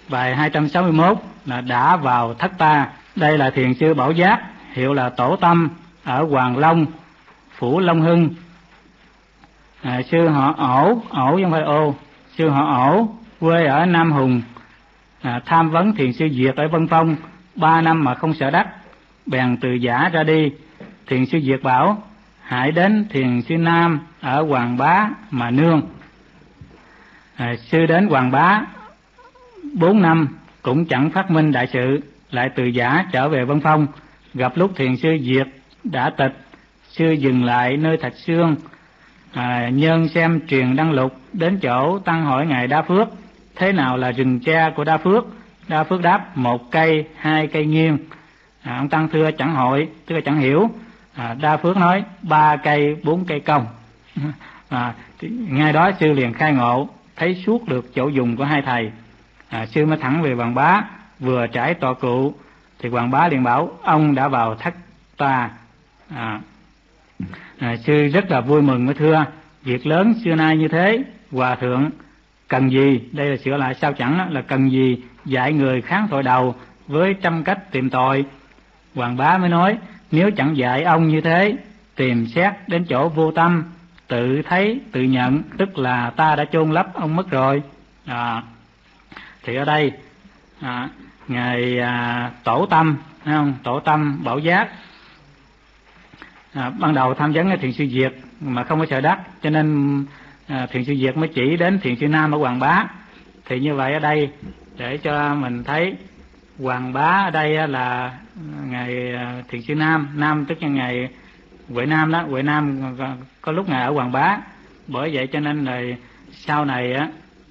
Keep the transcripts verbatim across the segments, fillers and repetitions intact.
Bài hai trăm sáu mươi mốt là đã vào thất ta. Đây là thiền sư Bảo Giác, hiệu là Tổ Tâm, ở Hoàng Long, phủ Long Hưng. À, sư họ Ổ, Ổ chứ không phải Ô. Sư họ Ổ, quê ở Nam Hùng, à, tham vấn thiền sư Diệt ở Vân Phong, ba năm mà không sợ đắc, bèn từ giả ra đi. Thiền sư Diệt bảo: hãy đến thiền sư Nam ở Hoàng Bá mà nương. À, sư đến Hoàng Bá bốn năm cũng chẳng phát minh đại sự, lại từ giả trở về Vân Phong. Gặp lúc thiền sư Diệt đã tịch, sư dừng lại nơi Thạch Xương, à, nhân xem truyền đăng lục, đến chỗ tăng hỏi ngài Đa Phước thế nào là rừng tre của Đa Phước. Đa Phước đáp: một cây, hai cây nghiêng. À, ông tăng thưa chẳng hội, tức là chẳng hiểu. À, Đa Phước nói: ba cây, bốn cây cong. À, ngay đó sư liền khai ngộ, thấy suốt được chỗ dùng của hai thầy. À, sư mới thẳng về Hoàng Bá, vừa trải tọa cụ thì Hoàng Bá liền bảo: ông đã vào thất ta. À, à, sư rất là vui mừng mới thưa: việc lớn xưa nay như thế, hòa thượng cần gì, đây là sửa lại sao chẳng đó, là cần gì dạy người kháng tội đầu với trăm cách tìm tội. Hoàng Bá mới nói: nếu chẳng dạy ông như thế, tìm xét đến chỗ vô tâm, tự thấy tự nhận, tức là ta đã chôn lấp ông mất rồi. À, thì ở đây à, ngài à, Tổ Tâm, thấy không? Tổ Tâm Bảo Giác à, ban đầu tham vấn thiền sư Diệt mà không có sợ đắc, cho nên à, thiền sư Diệt mới chỉ đến thiền sư Nam ở Hoàng Bá. Thì như vậy ở đây để cho mình thấy Hoàng Bá ở đây là ngài thiền sư Nam, Nam tức là ngài Huệ Nam đó, Huệ Nam có lúc ngài ở Hoàng Bá. Bởi vậy cho nên là sau này á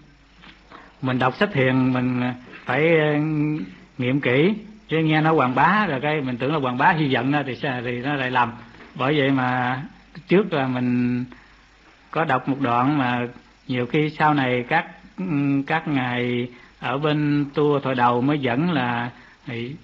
mình đọc sách thiền mình phải nghiệm kỹ, chứ nghe nói Hoàng Bá rồi cái mình tưởng là Hoàng Bá Hy Vọng đó, thì thì nó lại lầm. Bởi vậy mà trước là mình có đọc một đoạn mà nhiều khi sau này các các ngài ở bên tour Thoại Đầu mới dẫn là thì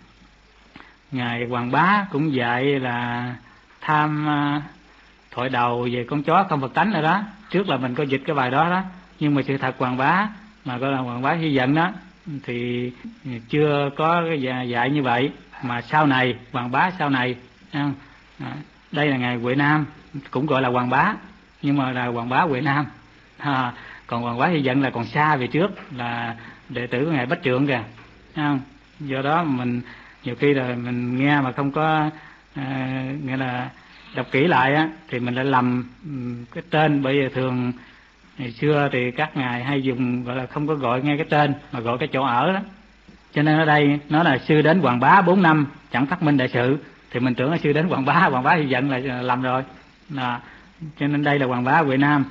ngài Hoàng Bá cũng dạy là tham Thoại Đầu về con chó không Phật tánh rồi đó. Trước là mình có dịch cái bài đó đó, nhưng mà sự thật Hoàng Bá mà gọi là Hoàng Bá Hy Vọng đó thì chưa có cái dạy như vậy. Mà sau này Hoàng Bá sau này không? Đây là ngài Huệ Nam, cũng gọi là Hoàng Bá nhưng mà là Hoàng Bá Huệ Nam. À, còn Hoàng Bá Hy Vọng là còn xa về trước, là đệ tử của ngài Bách Trượng kìa, không? Do đó mình nhiều khi là mình nghe mà không có à, nghĩa là đọc kỹ lại á, thì mình lại lầm cái tên. Bởi vì thường ngày xưa thì các ngài hay dùng gọi là không có gọi ngay cái tên mà gọi cái chỗ ở đó. Cho nên ở đây nói là sư đến Hoàng Bá bốn năm chẳng phát minh đại sự, thì mình tưởng là sư đến Hoàng Bá, Hoàng Bá Hy Vọng là lầm rồi. À, cho nên đây là Hoàng Bá Huệ Nam.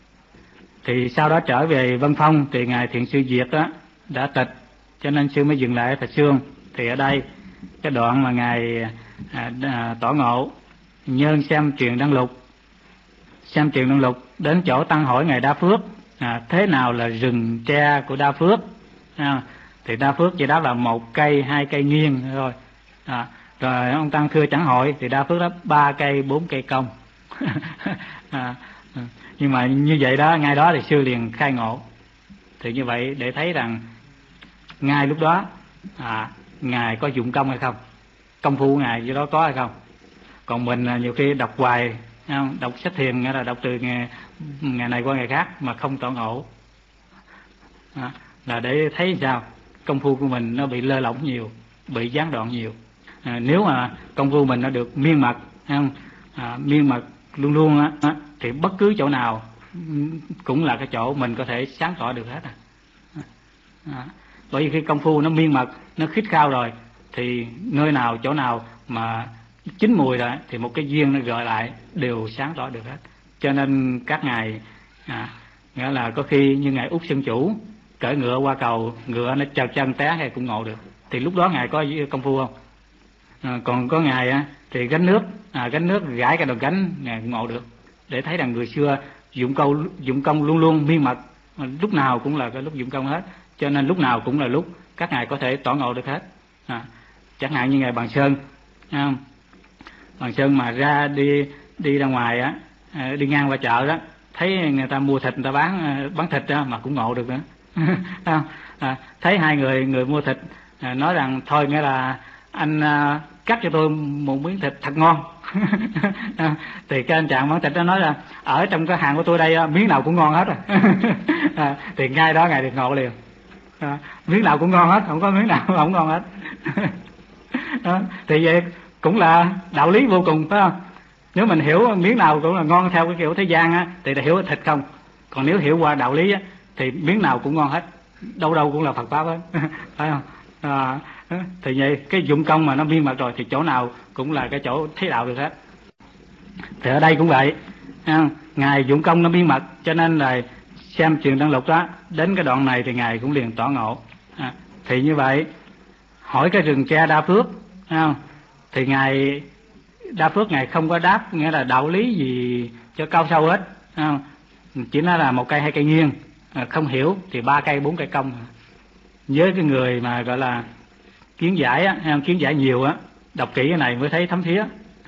Thì sau đó trở về Vân Phong thì ngài thiền sư Diệt đó đã tịch, cho nên sư mới dừng lại ở Thạch Xương. Thì ở đây cái đoạn mà ngài à, à, tỏ ngộ, nhân xem truyền đăng lục, xem truyền đăng lục đến chỗ tăng hỏi ngài Đa Phước à, thế nào là rừng tre của Đa Phước. À, thì Đa Phước chỉ đáp là một cây, hai cây nghiêng thôi. À, rồi ông tăng thưa chẳng hỏi, thì Đa Phước đáp ba cây, bốn cây cong. À, nhưng mà như vậy đó, ngay đó thì sư liền khai ngộ. Thì như vậy để thấy rằng ngay lúc đó à, ngài có dụng công hay không, công phu ngài do đó có hay không. Còn mình nhiều khi đọc hoài, không? Đọc sách thiền nghĩa là đọc từ ngày, ngày này qua ngày khác mà không tỏ ngộ, à, là để thấy sao công phu của mình nó bị lơ lỏng nhiều, bị gián đoạn nhiều. À, nếu mà công phu mình nó được miên mật, không? À, miên mật luôn luôn á, á, thì bất cứ chỗ nào cũng là cái chỗ mình có thể sáng tỏ được hết. À. À, bởi vì khi công phu nó miên mật, nó khít khao rồi, thì nơi nào chỗ nào mà chín mùi rồi thì một cái duyên nó gọi lại đều sáng tỏ được hết. Cho nên các ngài à, nghĩa là có khi như ngài Út Sơn Chủ cởi ngựa qua cầu, ngựa nó trật chân té hay cũng ngộ được, thì lúc đó ngài có công phu không. À, còn có ngài á, thì gánh nước à, gánh nước gãi cái đầu gánh ngài cũng ngộ được. Để thấy rằng người xưa dụng công dụng công luôn luôn miên mật, lúc nào cũng là cái lúc dụng công hết, cho nên lúc nào cũng là lúc các ngài có thể tỏ ngộ được hết. À, chẳng hạn như ngài Bằng Sơn, không? Bằng Sơn mà ra đi đi ra ngoài á, đi ngang qua chợ đó, thấy người ta mua thịt, người ta bán bán thịt đó mà cũng ngộ được nữa. à, thấy hai người người mua thịt à, nói rằng thôi nghĩa là anh à, cắt cho tôi một miếng thịt thật ngon. À, thì cái anh chàng bán thịt đó nói là ở trong cái hàng của tôi đây miếng nào cũng ngon hết rồi. À, thì ngay đó ngài được ngộ liền. À, miếng nào cũng ngon hết, không có miếng nào không ngon hết. À, thì vậy cũng là đạo lý vô cùng, phải không? Nếu mình hiểu miếng nào cũng là ngon theo cái kiểu thế gian á, thì là hiểu thịt không. Còn nếu hiểu qua đạo lý á, thì miếng nào cũng ngon hết, đâu đâu cũng là Phật pháp hết. Phải không? À, thì vậy cái dụng công mà nó miên mật rồi thì chỗ nào cũng là cái chỗ thấy đạo được hết. Thì ở đây cũng vậy, ngài dụng công nó miên mật, cho nên là xem Truyền Đăng Lục đó, đến cái đoạn này thì ngài cũng liền tỏ ngộ. À, thì như vậy hỏi cái rừng tre Đa Phước, không? Thì ngài Đa Phước ngài không có đáp nghĩa là đạo lý gì cho cao sâu hết, không? Chỉ nói là một cây hai cây nghiêng, à, không hiểu thì ba cây bốn cây công. Với cái người mà gọi là kiến giải á, kiến giải nhiều á, đọc kỹ cái này mới thấy thấm thía.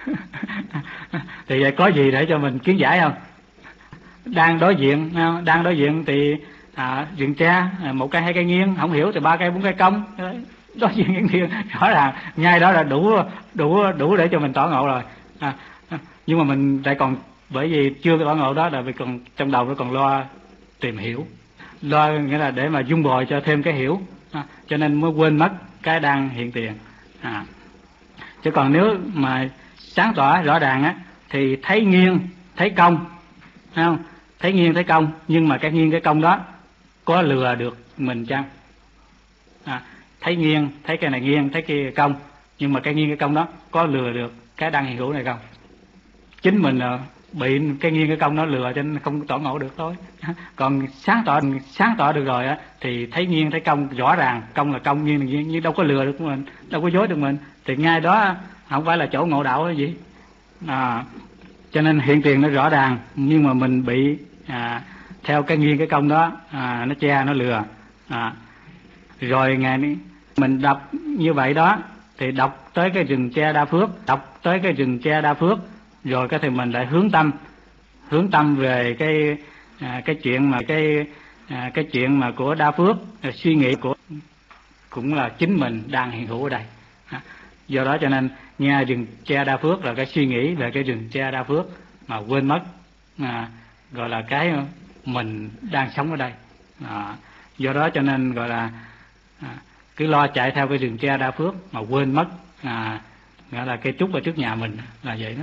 Thì vậy có gì để cho mình kiến giải không? Đang đối diện, đang đối diện thì à, rừng tre một cây hai cây nghiêng, không hiểu thì ba cây bốn cây công. Đối diện những thiên rõ ràng ngay đó là đủ đủ đủ để cho mình tỏ ngộ rồi. À, nhưng mà mình lại còn bởi vì chưa có tỏ ngộ đó là vì còn trong đầu nó còn lo tìm hiểu, lo nghĩa là để mà dung bồi cho thêm cái hiểu, à, cho nên mới quên mất cái đang hiện tiền. À, chứ còn nếu mà sáng tỏ rõ ràng á thì thấy nghiêng thấy công, thấy không? Thấy nghiêng thấy công, nhưng mà cái nghiêng cái công đó có lừa được mình chăng? À, thấy nghiêng thấy cái này nghiêng thấy kia công, nhưng mà cái nghiêng cái công đó có lừa được cái đang hiện hữu này không? Chính mình bị cái nghiêng cái công nó lừa cho nên không tỏ ngộ được thôi. Còn sáng tỏ sáng tỏ được rồi á thì thấy nghiêng thấy công rõ ràng, công là công, nghiêng là nghiêng, nhưng đâu có lừa được mình, đâu có dối được mình, thì ngay đó không phải là chỗ ngộ đạo hay gì. À, cho nên hiện tiền nó rõ ràng, nhưng mà mình bị à, theo cái nghiêng cái công đó, à, nó che nó lừa. À, rồi ngày mình đọc như vậy đó thì đọc tới cái rừng tre Đa Phước, đọc tới cái rừng tre Đa Phước rồi cái thì mình lại hướng tâm hướng tâm về cái à, cái chuyện mà cái à, cái chuyện mà của Đa Phước, suy nghĩ của cũng là chính mình đang hiện hữu ở đây. À, do đó cho nên nghe rừng tre Đa Phước là cái suy nghĩ về cái rừng tre Đa Phước mà quên mất à, gọi là cái mình đang sống ở đây. À, do đó cho nên gọi là à, cứ lo chạy theo cái rừng tre Đa Phước mà quên mất à, gọi là cây trúc ở trước nhà mình là vậy đó.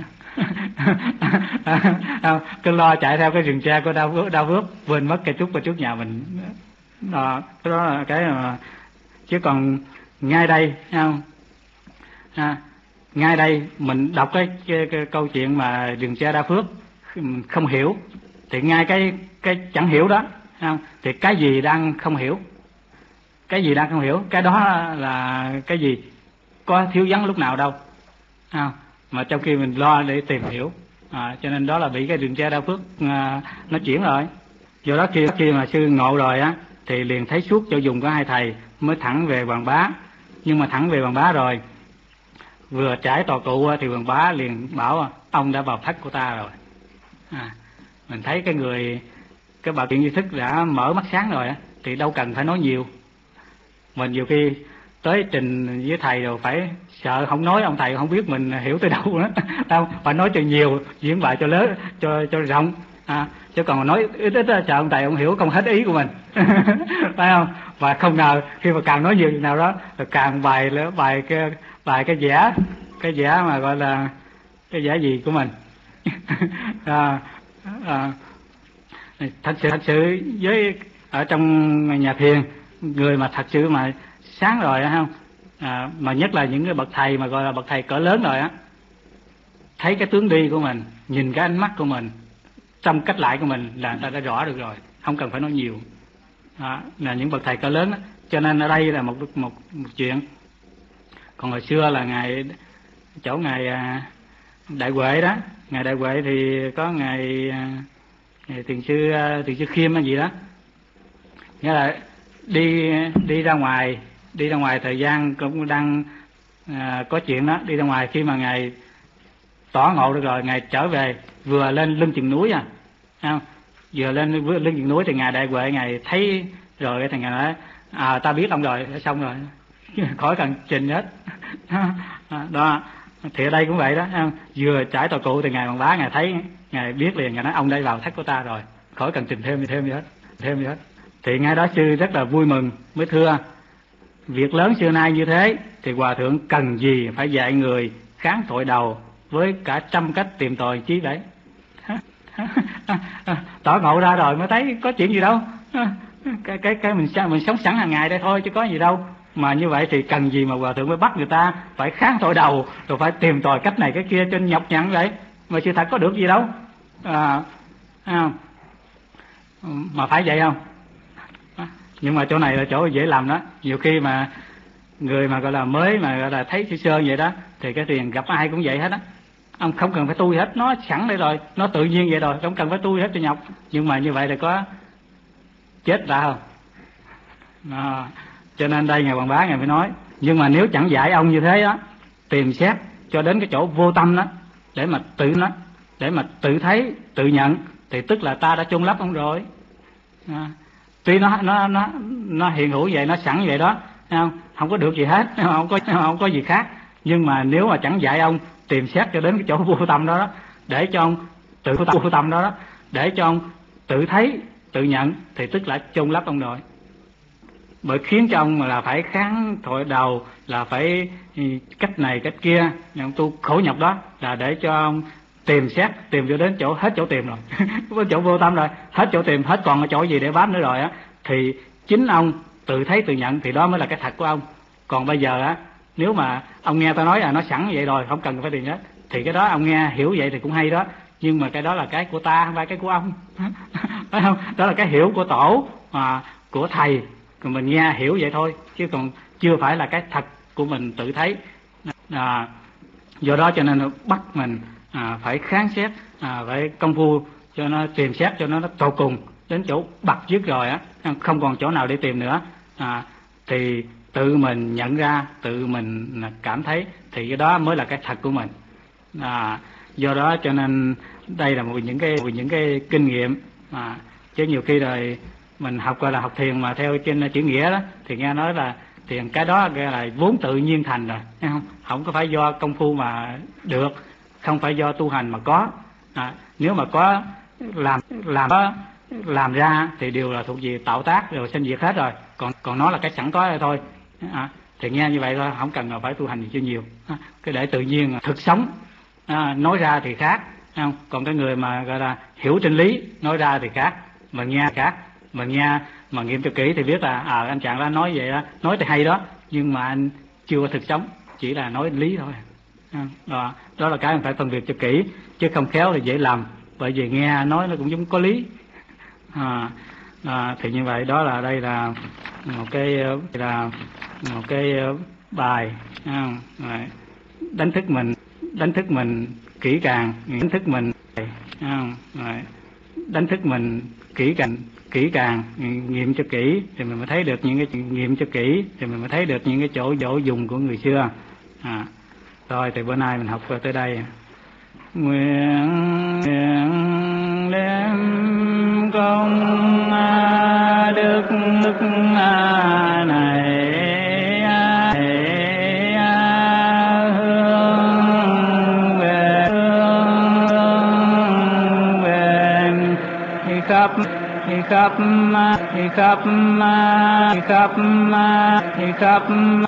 À, cứ lo chạy theo cái rừng tre của Đa Phước, Đa Phước quên mất cây trúc ở trước nhà mình. Đó, cái đó là cái mà chứ còn ngay đây không à, ngay đây mình đọc cái, cái, cái câu chuyện mà rừng tre Đa Phước không hiểu thì ngay cái cái chẳng hiểu đó không? Thì cái gì đang không hiểu, cái gì đang không hiểu, cái đó là cái gì, có thiếu vắng lúc nào đâu không? Mà trong khi mình lo để tìm hiểu, à, cho nên đó là bị cái rừng tre Đa Phước à, nó chuyển rồi. Do đó khi khi mà sư ngộ rồi á thì liền thấy suốt cho dùng có hai thầy mới thẳng về Hoàng Bá. Nhưng mà thẳng về Hoàng Bá rồi vừa trải tòa cụ thì Hoàng Bá liền bảo ông đã vào thất của ta rồi. À, mình thấy cái người cái bà chuyện duy thức đã mở mắt sáng rồi á thì đâu cần phải nói nhiều. Mình nhiều khi tới trình với thầy rồi phải sợ không nói ông thầy không biết mình hiểu tới đâu nữa. Đâu phải nói cho nhiều, diễn bài cho lớn, cho cho rộng. À, chứ còn nói ít ít sợ ông thầy ông hiểu không hết ý của mình. Phải không? Và không ngờ khi mà càng nói nhiều nào đó rồi càng bài bài cái bài cái vẽ cái vẽ mà gọi là cái vẽ gì của mình. À, à, thật sự thật sự với ở trong nhà thiền, người mà thật sự mà sáng rồi á không, à, mà nhất là những cái bậc thầy mà gọi là bậc thầy cỡ lớn rồi á, thấy cái tướng đi của mình, nhìn cái ánh mắt của mình, trong cách lại của mình là người ta đã rõ được rồi, không cần phải nói nhiều. Đó, là những bậc thầy cỡ lớn đó. Cho nên ở đây là một một, một chuyện. Còn hồi xưa là ngày chỗ ngày Đại Huệ đó, ngày Đại Huệ thì có ngày, ngày thiền sư thiền sư Khiêm hay gì đó, nghĩa là đi đi ra ngoài đi ra ngoài thời gian cũng đang à, có chuyện đó, đi ra ngoài khi mà ngài tỏ ngộ được rồi, ngài trở về vừa lên lưng chừng núi à, không? Vừa lên lưng chừng núi thì ngài Đại Huệ ngài thấy rồi thì ngài nói à ta biết ông rồi, xong rồi khỏi cần trình hết. Đó thì ở đây cũng vậy đó, vừa trải tòa cụ thì ngài Hoàng Bá ngài thấy, ngài biết liền, ngài nói ông đây vào thất của ta rồi, khỏi cần trình thêm gì thêm gì hết, thêm gì hết. Thì ngay đó sư rất là vui mừng, mới thưa việc lớn xưa nay như thế thì hòa thượng cần gì phải dạy người kháng tội đầu với cả trăm cách tìm tòi chí đấy. Tỏ ngộ ra rồi mới thấy có chuyện gì đâu, cái cái cái mình mình sống sẵn hàng ngày đây thôi chứ có gì đâu. Mà như vậy thì cần gì mà hòa thượng mới bắt người ta phải kháng tội đầu, rồi phải tìm tòi cách này cái kia trên nhọc nhằn vậy, mà sự thật có được gì đâu. À, à, mà phải vậy không? Nhưng mà chỗ này là chỗ dễ làm đó. Nhiều khi mà người mà gọi là mới mà gọi là thấy sơ sơ vậy đó, thì cái tiền gặp ai cũng vậy hết á. Ông không cần phải tu hết, nó sẵn đây rồi, nó tự nhiên vậy rồi, không cần phải tu hết cho nhọc. Nhưng mà như vậy thì có chết ra không? À, cho nên đây ngài Hoàng Bá ngài mới nói, nhưng mà nếu chẳng dạy ông như thế đó, tìm xét cho đến cái chỗ vô tâm đó, để mà tự nó, để mà tự thấy, tự nhận, thì tức là ta đã chôn lấp ông rồi. À, tuy nó nó nó nó hiện hữu vậy, nó sẵn vậy đó, không không có được gì hết, không có không có gì khác. Nhưng mà nếu mà chẳng dạy ông tìm xét cho đến cái chỗ vô tâm đó, đó để cho ông tự vô tâm đó, đó để cho ông tự thấy, tự nhận, thì tức là chôn lấp ông rồi. Bởi khiến cho ông là phải kháng tội đầu, là phải cách này cách kia, ông tu khổ nhọc đó là để cho ông tìm xét, tìm cho đến chỗ hết chỗ tìm rồi. Có chỗ vô tâm rồi, hết chỗ tìm, hết còn ở chỗ gì để bám nữa rồi á, thì chính ông tự thấy tự nhận, thì đó mới là cái thật của ông. Còn bây giờ á, nếu mà ông nghe ta nói là nó sẵn vậy rồi, không cần phải tìm hết, thì cái đó ông nghe hiểu vậy thì cũng hay đó, nhưng mà cái đó là cái của ta, không phải cái của ông. Phải không? Đó là cái hiểu của tổ, à, của thầy, còn mình nghe hiểu vậy thôi, chứ còn chưa phải là cái thật của mình tự thấy. À, do đó cho nên bắt mình à, phải kháng xét, à, phải công phu cho nó tìm xét cho nó, nó tột cùng đến chỗ bật dứt rồi á, không còn chỗ nào để tìm nữa, à, thì tự mình nhận ra, tự mình cảm thấy, thì cái đó mới là cái thật của mình. À, do đó cho nên đây là một những cái một những cái kinh nghiệm, à, chứ nhiều khi rồi mình học gọi là học thiền mà theo trên chữ nghĩa đó, thì nghe nói là thiền cái đó là vốn tự nhiên thành rồi, thấy không? Không có phải do công phu mà được, không phải do tu hành mà có. À, nếu mà có làm làm có làm ra thì đều là thuộc về tạo tác rồi sinh diệt hết rồi, còn còn nó là cái sẵn có đây thôi. À, thì nghe như vậy thôi, không cần phải tu hành gì cho nhiều, à, cái để tự nhiên thực sống, à, nói ra thì khác, không? Còn cái người mà gọi là hiểu chân lý nói ra thì khác, mà nghe thì khác. Mà nghe mà nghiệm cho kỹ thì biết là à, anh chàng đó nói vậy đó, nói thì hay đó, nhưng mà anh chưa có thực sống, chỉ là nói lý thôi. À, đó, đó là cái mình phải phân biệt cho kỹ, chứ không khéo thì dễ làm, bởi vì nghe nói nó cũng giống có lý. À, à, thì như vậy đó là đây là một cái là một cái bài, à, đánh thức mình, đánh thức mình kỹ càng, đánh thức mình, à, đánh thức mình kỹ càng, kỹ càng nghiệm cho kỹ thì mình mới thấy được những cái nghiệm cho kỹ thì mình mới thấy được những cái chỗ chỗ dùng của người xưa. À, rồi thì bữa nay mình học tới đây. Nguyện, nguyện đem công đức đức này hướng về hướng về khắp khắp khắp khắp khắp